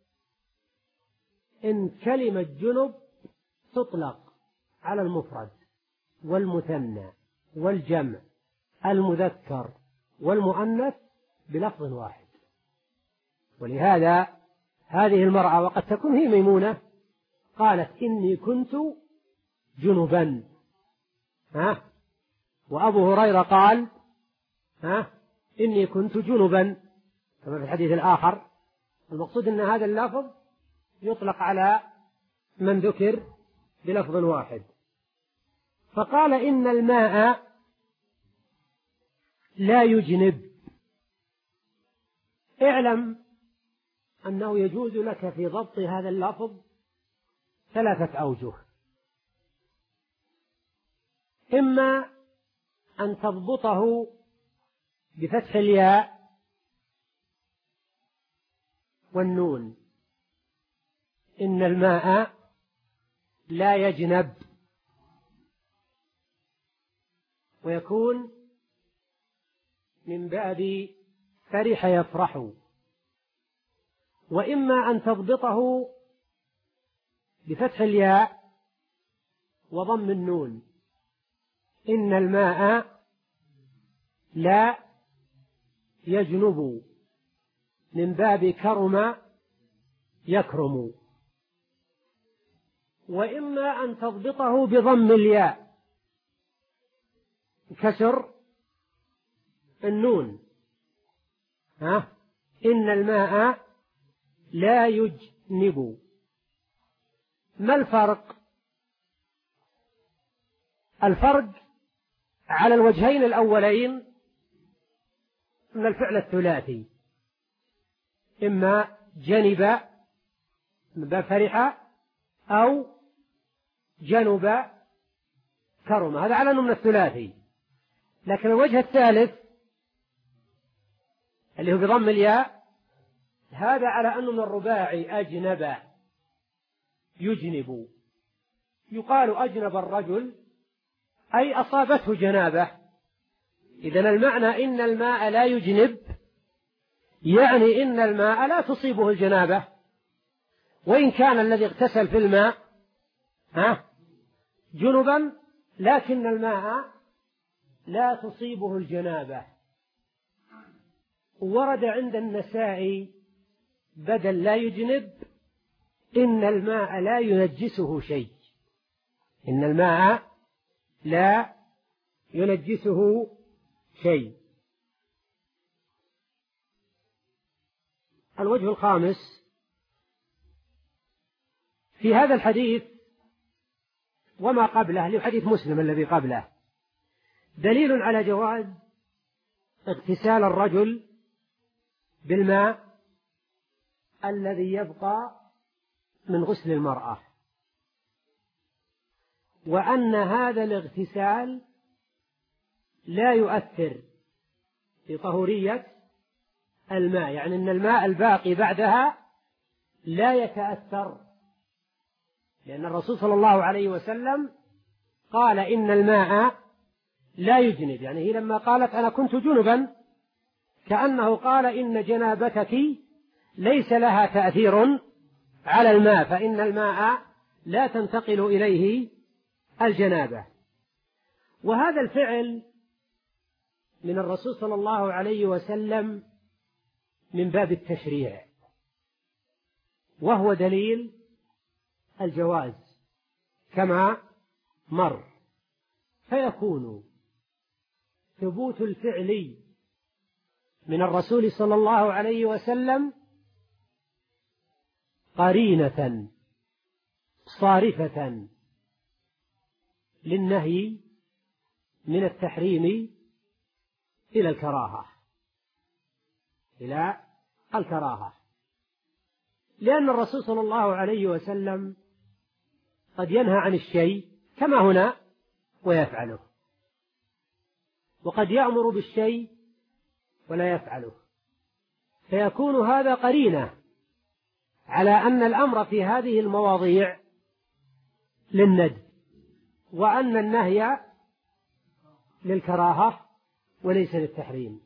إن كلمة جنب تطلق على المفرد والمثنى والجمع المذكر والمؤنث بلفظ واحد. ولهذا هذه المرأة وقد تكون هي ميمونة قالت إني كنت جنبا، ها وأبو هريرة قال ها إني كنت جنبا كما في الحديث الآخر. المقصود أن هذا اللفظ يطلق على من ذكر بلفظ واحد. فقال إن الماء لا يجنب. اعلم أنه يجوز لك في ضبط هذا اللفظ ثلاثة أوجه: إما أن تضبطه بفتح الياء والنون، إن الماء لا يجنب، ويكون من باب فرح يفرح. وإما أن تضبطه بفتح الياء وضم النون، إن الماء لا يجنب، من باب كرم يكرم. وإما أن تضبطه بضم الياء كسر النون، ها إن الماء لا يجنب. ما الفرق؟ الفرق على الوجهين الأولين من الفعل الثلاثي، إما جنب من باب فرح أو جنب كرم، هذا على أنه من الثلاثي. لكن الوجه الثالث اللي هو بضم الياء هذا على أنه من الرباعي أجنب يجنب، يقال أجنب الرجل أي أصابته جنابة. إذن المعنى إن الماء لا يجنب يعني إن الماء لا تصيبه الجنابة، وإن كان الذي اغتسل في الماء ها جنبا لكن الماء لا تصيبه الجنابة. ورد عند النسائي بدل لا يجنب إن الماء لا ينجسه شيء، إن الماء لا ينجسه شيء. الوجه الخامس في هذا الحديث وما قبله لحديث مسلم الذي قبله دليل على جواز اغتسال الرجل بالماء الذي يبقى من غسل المرأة، وأن هذا الاغتسال لا يؤثر في طهورية الماء، يعني أن الماء الباقي بعدها لا يتأثر، لأن الرسول صلى الله عليه وسلم قال إن الماء لا يجنب، يعني هي لما قالت أنا كنت جنبا كأنه قال إن جنابتك ليس لها تأثير على الماء، فإن الماء لا تنتقل إليه الجنابة. وهذا الفعل من الرسول صلى الله عليه وسلم من باب التشريع، وهو دليل الجواز كما مر، فيكون ثبوت الفعل من الرسول صلى الله عليه وسلم قرينة صارفة للنهي من التحريم إلى الكراهة إلى الكراهة لأن الرسول صلى الله عليه وسلم قد ينهى عن الشيء كما هنا ويفعله، وقد يأمر بالشيء ولا يفعله، فيكون هذا قرينة على أن الأمر في هذه المواضيع للندب، وأن النهي للكراهة وليس للتحريم.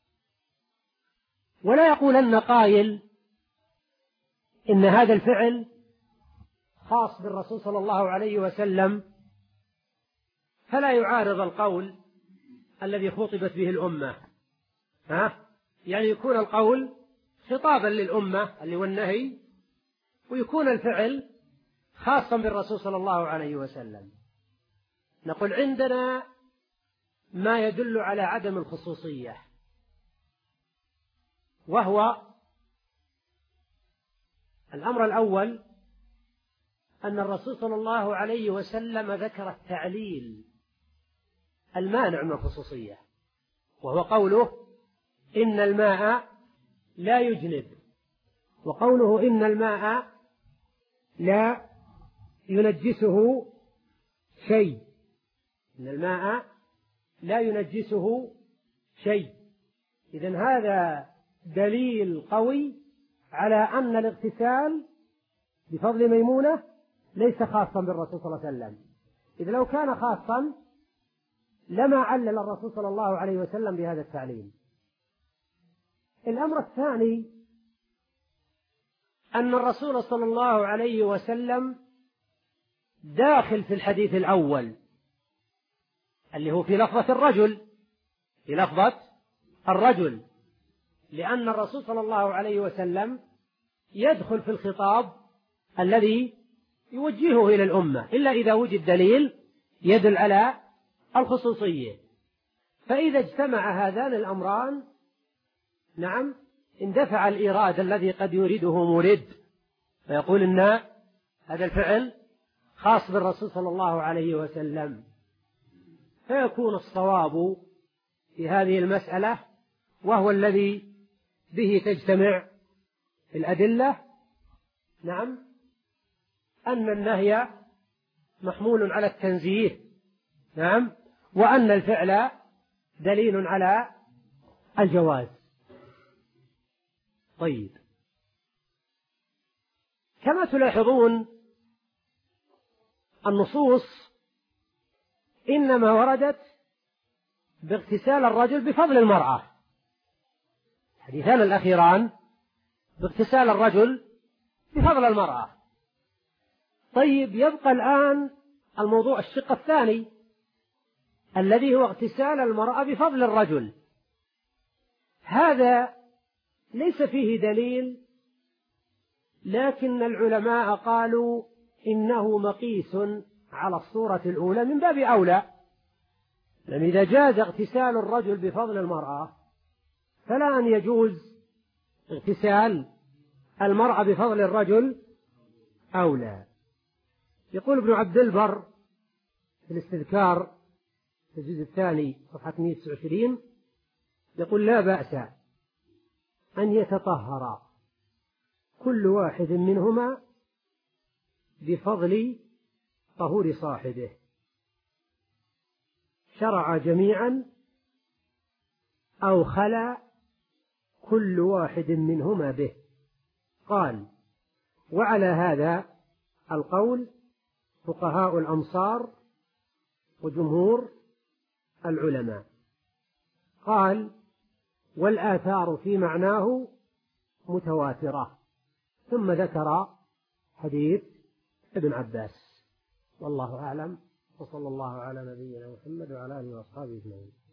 ولا يقولن قائل إن هذا الفعل خاص بالرسول صلى الله عليه وسلم فلا يعارض القول الذي خطبت به الأمة، ها؟ يعني يكون القول خطابا للأمة اللي هو النهي، ويكون الفعل خاصا بالرسول صلى الله عليه وسلم. نقول عندنا ما يدل على عدم الخصوصية، وهو الأمر الأول أن الرسول صلى الله عليه وسلم ذكر التعليل المانع من الخصوصية، وهو قوله إن الماء لا يجنب، وقوله إن الماء لا ينجسه شيء، إن الماء لا ينجسه شيء. إذن هذا دليل قوي على أن الاغتسال بفضل ميمونة ليس خاصا بالرسول صلى الله عليه وسلم، إذ لو كان خاصا لما علل الرسول صلى الله عليه وسلم بهذا التعليل. الأمر الثاني أن الرسول صلى الله عليه وسلم داخل في الحديث الأول اللي هو في لفظة الرجل، في لفظة الرجل، لأن الرسول صلى الله عليه وسلم يدخل في الخطاب الذي يوجهه إلى الأمة إلا إذا وجد دليل يدل على الخصوصية. فإذا اجتمع هذان الأمران نعم اندفع الإيراد الذي قد يريده مريد فيقول إن هذا الفعل خاص بالرسول صلى الله عليه وسلم، فيكون الصواب في هذه المسألة وهو الذي به تجتمع الأدلة نعم أن النهي محمول على التنزيه، نعم، وأن الفعل دليل على الجواز. طيب، كما تلاحظون النصوص إنما وردت باغتسال الرجل بفضل المرأة، الحديثان الأخيران باغتسال الرجل بفضل المرأة. طيب، يبقى الآن الموضوع الشق الثاني الذي هو اغتسال المرأة بفضل الرجل. هذا ليس فيه دليل، لكن العلماء قالوا إنه مقيس على الصورة الأولى من باب أولى، لأن إذا جاز اغتسال الرجل بفضل المرأة فلا أن يجوز اغتسال المرأة بفضل الرجل أولى. يقول ابن عبد البر في الاستذكار في الجزء الثاني صفحة مئة وتسعة وعشرين، يقول: لا بأس أن يتطهر كل واحد منهما بفضل طهور صاحبه، شرع جميعا أو خلا كل واحد منهما به. قال: وعلى هذا القول فقهاء الأمصار وجمهور العلماء. قال: والآثار في معناه متواترة. ثم ذكر حديث ابن عباس، والله أعلم، وصلى الله على نبينا محمد وعلى آله وأصحابه أجمعين.